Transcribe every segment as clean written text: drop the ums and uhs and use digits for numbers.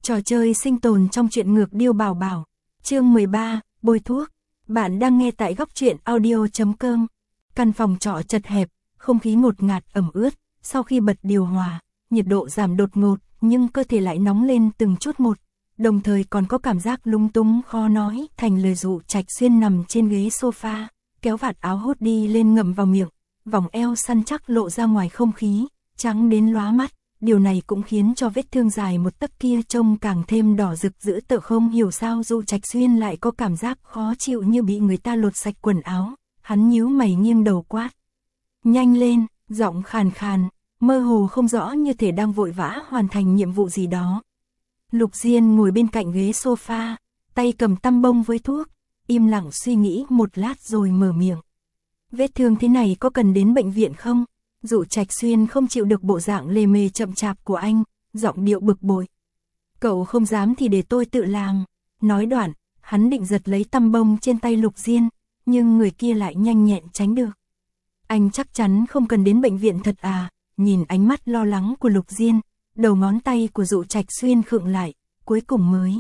Trò chơi sinh tồn trong truyện ngược Điêu Bảo Bảo. Chương 13, bôi thuốc. Bạn đang nghe tại góc truyện audio.com. Căn phòng trọ chật hẹp, không khí ngột ngạt ẩm ướt, sau khi bật điều hòa, nhiệt độ giảm đột ngột, nhưng cơ thể lại nóng lên từng chút một, đồng thời còn có cảm giác lung tung khó nói thành lời. Dụ Trạch Xuyên nằm trên ghế sofa, kéo vạt áo hốt đi lên ngậm vào miệng, vòng eo săn chắc lộ ra ngoài không khí, trắng đến lóa mắt. Điều này cũng khiến cho vết thương dài một tấc kia trông càng thêm đỏ rực dữ tợn. Không hiểu sao Dụ Trạch Xuyên lại có cảm giác khó chịu như bị người ta lột sạch quần áo. Hắn nhíu mày nghiêng đầu quát: "Nhanh lên!" Giọng khàn khàn, mơ hồ không rõ như thể đang vội vã hoàn thành nhiệm vụ gì đó. Lục Diên ngồi bên cạnh ghế sofa, tay cầm tăm bông với thuốc, im lặng suy nghĩ một lát rồi mở miệng: "Vết thương thế này có cần đến bệnh viện không?" Dụ Trạch Xuyên không chịu được bộ dạng lề mề chậm chạp của anh, giọng điệu bực bội: "Cậu không dám thì để tôi tự làm." Nói đoạn, hắn định giật lấy tăm bông trên tay Lục Diên, nhưng người kia lại nhanh nhẹn tránh được. "Anh chắc chắn không cần đến bệnh viện thật à?" Nhìn ánh mắt lo lắng của Lục Diên, đầu ngón tay của Dụ Trạch Xuyên khựng lại, cuối cùng mới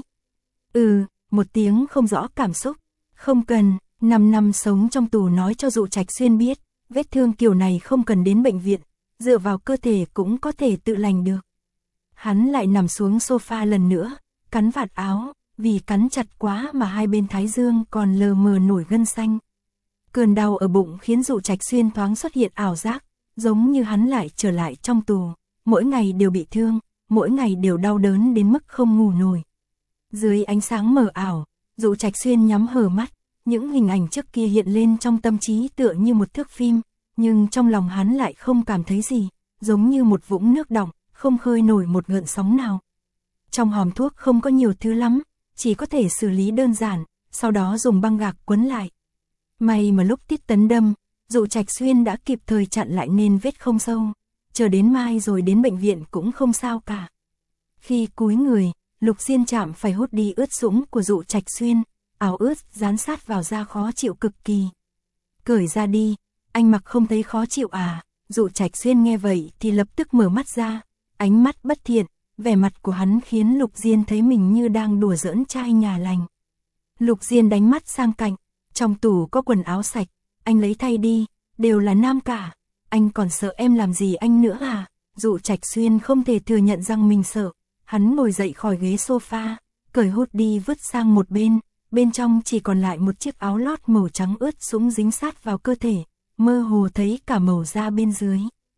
một tiếng không rõ cảm xúc. "Không cần." 5 năm sống trong tù nói cho Dụ Trạch Xuyên biết, vết thương kiểu này không cần đến bệnh viện, dựa vào cơ thể cũng có thể tự lành được. Hắn lại nằm xuống sofa lần nữa, cắn vạt áo, vì cắn chặt quá mà hai bên thái dương còn lờ mờ nổi gân xanh. Cơn đau ở bụng khiến Dụ Trạch Xuyên thoáng xuất hiện ảo giác, giống như hắn lại trở lại trong tù, mỗi ngày đều bị thương, mỗi ngày đều đau đớn đến mức không ngủ nổi. Dưới ánh sáng mờ ảo, Dụ Trạch Xuyên nhắm hờ mắt, những hình ảnh trước kia hiện lên trong tâm trí tựa như một thước phim, nhưng trong lòng hắn lại không cảm thấy gì, giống như một vũng nước đọng, không khơi nổi một gợn sóng nào. Trong hòm thuốc không có nhiều thứ lắm, chỉ có thể xử lý đơn giản, sau đó dùng băng gạc quấn lại. May mà lúc Tiết Tấn đâm, Dụ Trạch Xuyên đã kịp thời chặn lại nên vết không sâu, chờ đến mai rồi đến bệnh viện cũng không sao cả. Khi cúi người, Lục Diên chạm phải hút đi ướt sũng của Dụ Trạch Xuyên, áo ướt dán sát vào da khó chịu cực kỳ. "Cởi ra đi, anh mặc không thấy khó chịu à?" Dụ Trạch Xuyên nghe vậy thì lập tức mở mắt ra, ánh mắt bất thiện, vẻ mặt của hắn khiến Lục Diên thấy mình như đang đùa giỡn trai nhà lành. Lục Diên đánh mắt sang cạnh, "Trong tủ có quần áo sạch, anh lấy thay đi, đều là nam cả, anh còn sợ em làm gì anh nữa à?" Dụ Trạch Xuyên không thể thừa nhận rằng mình sợ, hắn ngồi dậy khỏi ghế sofa, cởi hút đi vứt sang một bên, bên trong chỉ còn lại một chiếc áo lót màu trắng ướt sũng dính sát vào cơ thể, mơ hồ thấy cả màu da bên dưới.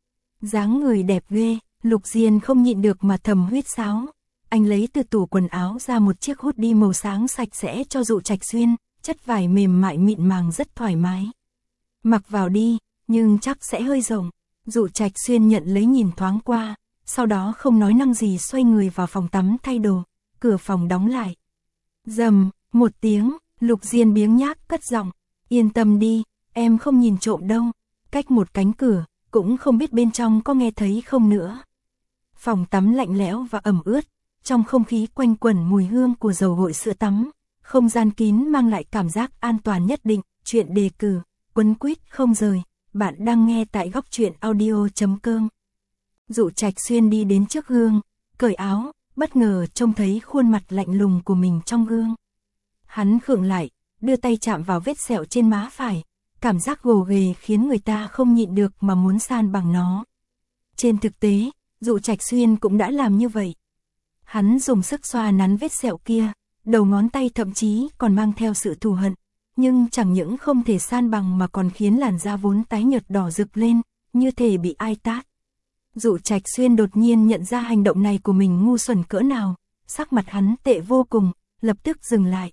Dáng người đẹp ghê, Lục Diên không nhịn được mà thầm huýt sáo. Anh lấy từ tủ quần áo ra một chiếc hút đi màu sáng sạch sẽ cho Dụ Trạch Xuyên, chất vải mềm mại mịn màng rất thoải mái. "Mặc vào đi, nhưng chắc sẽ hơi rộng." Dụ Trạch Xuyên nhận lấy nhìn thoáng qua, sau đó không nói năng gì xoay người vào phòng tắm thay đồ, cửa phòng đóng lại. Rầm một tiếng, Lục Diên biếng nhác cất giọng: "Yên tâm đi, em không nhìn trộm đâu." Cách một cánh cửa, cũng không biết bên trong có nghe thấy không nữa. Phòng tắm lạnh lẽo và ẩm ướt, trong không khí quanh quẩn mùi hương của dầu gội sữa tắm, không gian kín mang lại cảm giác an toàn nhất định. Chuyện đề cử, quấn quýt không rời, bạn đang nghe tại góc truyện audio.com. Dụ Trạch Xuyên đi đến trước gương, cởi áo, bất ngờ trông thấy khuôn mặt lạnh lùng của mình trong gương. Hắn khựng lại, đưa tay chạm vào vết sẹo trên má phải, cảm giác gồ ghề khiến người ta không nhịn được mà muốn san bằng nó. Trên thực tế, Dụ Trạch Xuyên cũng đã làm như vậy. Hắn dùng sức xoa nắn vết sẹo kia, đầu ngón tay thậm chí còn mang theo sự thù hận, nhưng chẳng những không thể san bằng mà còn khiến làn da vốn tái nhợt đỏ rực lên, như thể bị ai tát. Dụ Trạch Xuyên đột nhiên nhận ra hành động này của mình ngu xuẩn cỡ nào, sắc mặt hắn tệ vô cùng, lập tức dừng lại.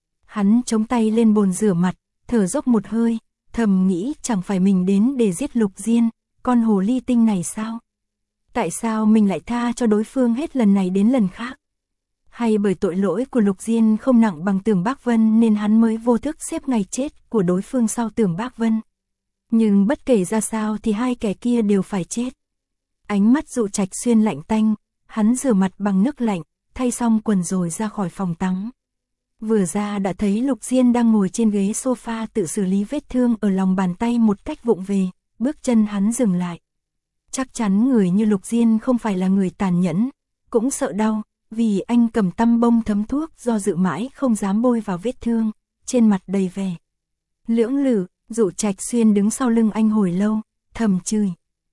Hắn chống tay lên bồn rửa mặt, thở dốc một hơi, thầm nghĩ chẳng phải mình đến để giết Lục Diên, con hồ ly tinh này sao? Tại sao mình lại tha cho đối phương hết lần này đến lần khác? Hay bởi tội lỗi của Lục Diên không nặng bằng Tưởng Bác Vân nên hắn mới vô thức xếp ngày chết của đối phương sau Tưởng Bác Vân? Nhưng bất kể ra sao thì hai kẻ kia đều phải chết. Ánh mắt Dụ Trạch Xuyên lạnh tanh, hắn rửa mặt bằng nước lạnh, thay xong quần rồi ra khỏi phòng tắm. Vừa ra đã thấy Lục Diên đang ngồi trên ghế sofa tự xử lý vết thương ở lòng bàn tay một cách vụng về, bước chân hắn dừng lại. Chắc chắn người như Lục Diên không phải là người tàn nhẫn, cũng sợ đau, Vì anh cầm tăm bông thấm thuốc do dự mãi không dám bôi vào vết thương, trên mặt đầy vẻ lưỡng lự. Dụ Trạch Xuyên đứng sau lưng anh hồi lâu, thầm chửi.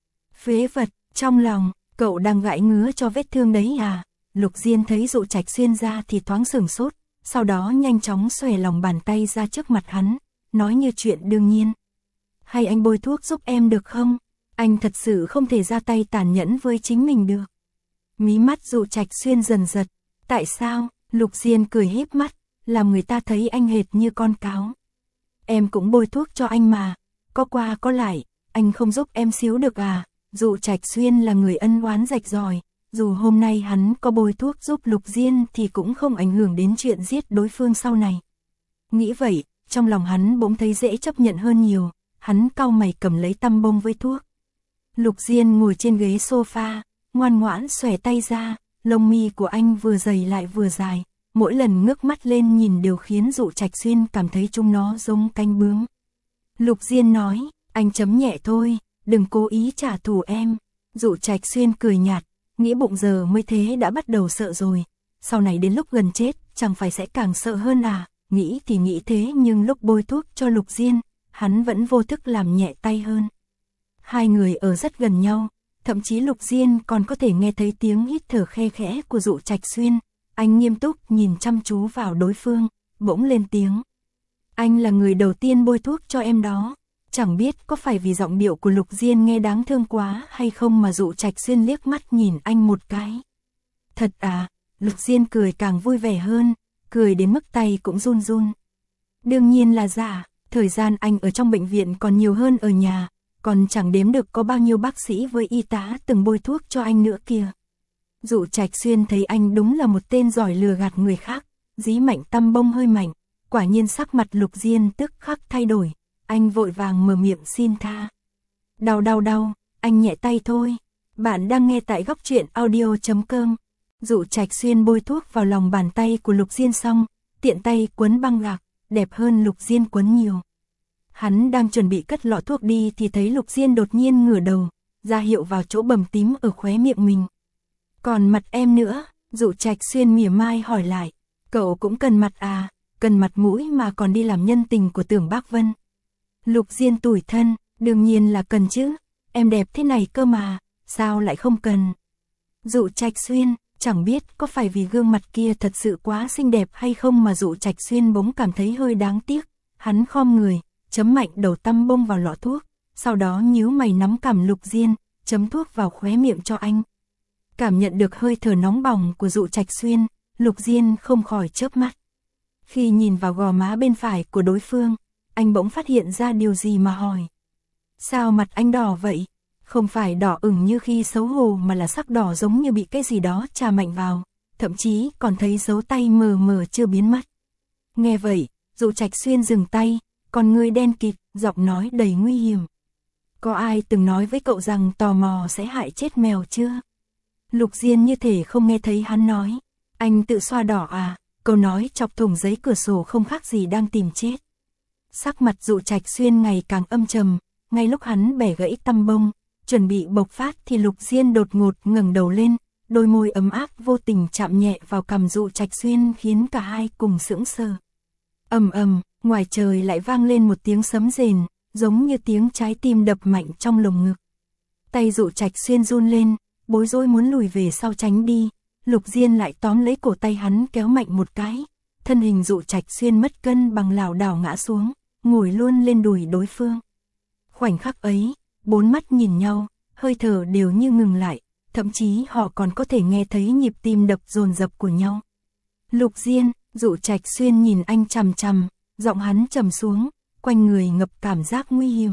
Phế vật, trong lòng, cậu đang gãi ngứa cho vết thương đấy à? Lục Diên thấy Dụ Trạch Xuyên ra thì thoáng sửng sốt, sau đó nhanh chóng xòe lòng bàn tay ra trước mặt hắn, nói như chuyện đương nhiên. Hay anh bôi thuốc giúp em được không? Anh thật sự không thể ra tay tàn nhẫn với chính mình được. Mí mắt Dụ Trạch Xuyên dần giật. Tại sao? Lục Diên cười híp mắt, làm người ta thấy anh hệt như con cáo. Em cũng bôi thuốc cho anh mà, có qua có lại, anh không giúp em xíu được à? Dụ Trạch Xuyên là người ân oán rạch ròi, dù hôm nay hắn có bôi thuốc giúp Lục Diên thì cũng không ảnh hưởng đến chuyện giết đối phương sau này. Nghĩ vậy, trong lòng hắn bỗng thấy dễ chấp nhận hơn nhiều, hắn cau mày cầm lấy tăm bông với thuốc. Lục Diên ngồi trên ghế sofa, ngoan ngoãn xòe tay ra, lông mi của anh vừa dày lại vừa dài, mỗi lần ngước mắt lên nhìn đều khiến Dụ Trạch Xuyên cảm thấy chúng nó giống cánh bướm. Lục Diên nói, anh chấm nhẹ thôi, đừng cố ý trả thù em. Dụ Trạch Xuyên cười nhạt, nghĩ bụng giờ mới thế đã bắt đầu sợ rồi, sau này đến lúc gần chết chẳng phải sẽ càng sợ hơn à? Nghĩ thì nghĩ thế nhưng lúc bôi thuốc cho Lục Diên, hắn vẫn vô thức làm nhẹ tay hơn. Hai người ở rất gần nhau, thậm chí Lục Diên còn có thể nghe thấy tiếng hít thở khe khẽ của Dụ Trạch Xuyên. Anh nghiêm túc nhìn chăm chú vào đối phương, bỗng lên tiếng. Anh là người đầu tiên bôi thuốc cho em đó. Chẳng biết có phải vì giọng điệu của Lục Diên nghe đáng thương quá hay không mà Dụ Trạch Xuyên liếc mắt nhìn anh một cái. Thật à? Lục Diên cười càng vui vẻ hơn, cười đến mức tay cũng run run. Đương nhiên là giả, thời gian anh ở trong bệnh viện còn nhiều hơn ở nhà, còn chẳng đếm được có bao nhiêu bác sĩ với y tá từng bôi thuốc cho anh nữa kìa. Dụ Trạch Xuyên thấy anh đúng là một tên giỏi lừa gạt người khác, dí mạnh tăm bông hơi mạnh, quả nhiên sắc mặt Lục Diên tức khắc thay đổi, anh vội vàng mở miệng xin tha. Đau, anh nhẹ tay thôi. Bạn đang nghe tại góc truyện audio.com. Dụ Trạch Xuyên bôi thuốc vào lòng bàn tay của Lục Diên xong, tiện tay quấn băng gạc, đẹp hơn Lục Diên quấn nhiều. Hắn đang chuẩn bị cất lọ thuốc đi thì thấy Lục Diên đột nhiên ngửa đầu, ra hiệu vào chỗ bầm tím ở khóe miệng mình. Còn mặt em nữa, Dụ Trạch Xuyên mỉa mai hỏi lại, cậu cũng cần mặt à? Cần mặt mũi mà còn đi làm nhân tình của Tưởng Bác Vân. Lục Diên tủi thân, đương nhiên là cần chứ, em đẹp thế này cơ mà, sao lại không cần? Dụ Trạch Xuyên, chẳng biết có phải vì gương mặt kia thật sự quá xinh đẹp hay không mà Dụ Trạch Xuyên bỗng cảm thấy hơi đáng tiếc, hắn khom người, chấm mạnh đầu tăm bông vào lọ thuốc, sau đó nhíu mày nắm cằm Lục Diên, chấm thuốc vào khóe miệng cho anh. Cảm nhận được hơi thở nóng bỏng của Dụ Trạch Xuyên, Lục Diên không khỏi chớp mắt. Khi nhìn vào gò má bên phải của đối phương, anh bỗng phát hiện ra điều gì mà hỏi. Sao mặt anh đỏ vậy? Không phải đỏ ửng như khi xấu hổ mà là sắc đỏ giống như bị cái gì đó chà mạnh vào, thậm chí còn thấy dấu tay mờ mờ chưa biến mất. Nghe vậy, Dụ Trạch Xuyên dừng tay, con ngươi đen kịt, giọng nói đầy nguy hiểm. Có ai từng nói với cậu rằng tò mò sẽ hại chết mèo chưa? Lục Diên như thể không nghe thấy hắn nói. Anh tự xoa đỏ à? Câu nói chọc thủng giấy cửa sổ không khác gì đang tìm chết. Sắc mặt Dụ Trạch Xuyên ngày càng âm trầm, ngay lúc hắn bẻ gãy tăm bông, chuẩn bị bộc phát thì Lục Diên đột ngột ngẩng đầu lên, đôi môi ấm áp vô tình chạm nhẹ vào cằm Dụ Trạch Xuyên khiến cả hai cùng sững sờ. Ầm ầm, ngoài trời lại vang lên một tiếng sấm rền, giống như tiếng trái tim đập mạnh trong lồng ngực. Tay Dụ Trạch Xuyên run lên, bối rối muốn lùi về sau tránh đi. Lục Diên lại tóm lấy cổ tay hắn kéo mạnh một cái, thân hình Dụ Trạch Xuyên mất cân bằng lảo đảo ngã xuống, ngồi luôn lên đùi đối phương. Khoảnh khắc ấy, bốn mắt nhìn nhau, hơi thở đều như ngừng lại, thậm chí họ còn có thể nghe thấy nhịp tim đập dồn dập của nhau. Lục Diên, Dụ Trạch Xuyên nhìn anh chằm chằm, giọng hắn trầm xuống, quanh người ngập cảm giác nguy hiểm.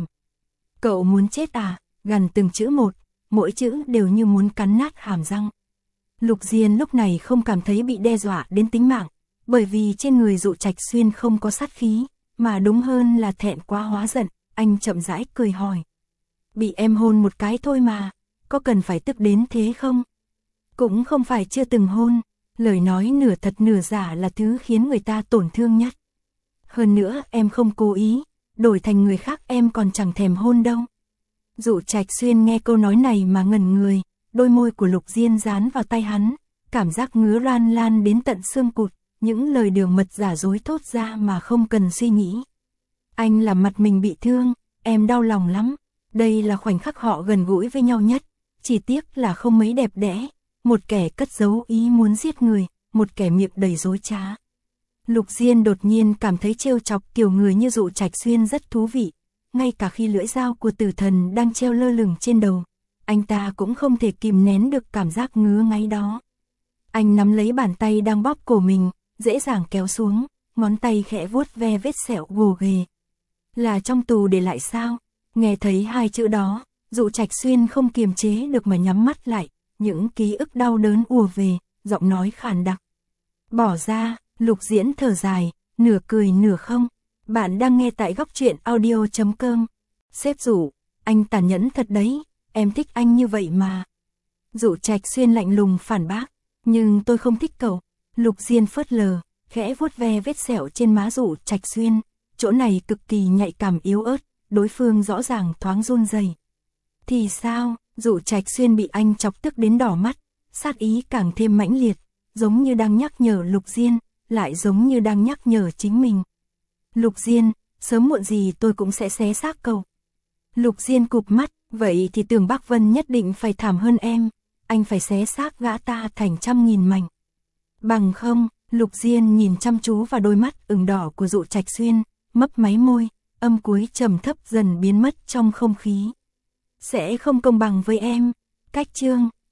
Cậu muốn chết à? Gần từng chữ một, mỗi chữ đều như muốn cắn nát hàm răng. Lục Diên lúc này không cảm thấy bị đe dọa đến tính mạng, bởi vì trên người Dụ Trạch Xuyên không có sát khí, mà đúng hơn là thẹn quá hóa giận. Anh chậm rãi cười hỏi. Bị em hôn một cái thôi mà, có cần phải tức đến thế không? Cũng không phải chưa từng hôn, lời nói nửa thật nửa giả là thứ khiến người ta tổn thương nhất. Hơn nữa em không cố ý, đổi thành người khác em còn chẳng thèm hôn đâu. Dụ Trạch Xuyên nghe câu nói này mà ngẩn người, đôi môi của Lục Diên dán vào tay hắn, cảm giác ngứa ran lan đến tận xương cụt, những lời đường mật giả dối thốt ra mà không cần suy nghĩ. Anh làm mặt mình bị thương, em đau lòng lắm. Đây là khoảnh khắc họ gần gũi với nhau nhất, chỉ tiếc là không mấy đẹp đẽ. Một kẻ cất giấu ý muốn giết người, một kẻ miệng đầy dối trá. Lục Diên đột nhiên cảm thấy trêu chọc kiểu người như Dụ Trạch Xuyên rất thú vị. Ngay cả khi lưỡi dao của tử thần đang treo lơ lửng trên đầu, anh ta cũng không thể kìm nén được cảm giác ngứa ngáy đó. Anh nắm lấy bàn tay đang bóp cổ mình, dễ dàng kéo xuống, ngón tay khẽ vuốt ve vết sẹo gồ ghề. Là trong tù để lại sao? Nghe thấy hai chữ đó, Dụ Trạch Xuyên không kiềm chế được mà nhắm mắt lại, những ký ức đau đớn ùa về, giọng nói khàn đặc. Bỏ ra, Lục Diễn thở dài, nửa cười nửa không. Bạn đang nghe tại góc truyện audio.com. Sếp Dụ, anh tàn nhẫn thật đấy, em thích anh như vậy mà. Dụ Trạch Xuyên lạnh lùng phản bác, nhưng tôi không thích cậu. Lục Diên phớt lờ, khẽ vuốt ve vết sẹo trên má Dụ Trạch Xuyên, chỗ này cực kỳ nhạy cảm yếu ớt, đối phương rõ ràng thoáng run rẩy. Thì sao? Dụ Trạch Xuyên bị anh chọc tức đến đỏ mắt, sát ý càng thêm mãnh liệt, giống như đang nhắc nhở Lục Diên, lại giống như đang nhắc nhở chính mình. Lục Diên, sớm muộn gì tôi cũng sẽ xé xác cậu. Lục Diên cụp mắt, vậy thì Tường Bắc Vân nhất định phải thảm hơn em, anh phải xé xác gã ta thành trăm nghìn mảnh. Bằng không, Lục Diên nhìn chăm chú vào đôi mắt ửng đỏ của Dụ Trạch Xuyên, mấp máy môi, âm cuối trầm thấp dần biến mất trong không khí. Sẽ không công bằng với em. Cách chương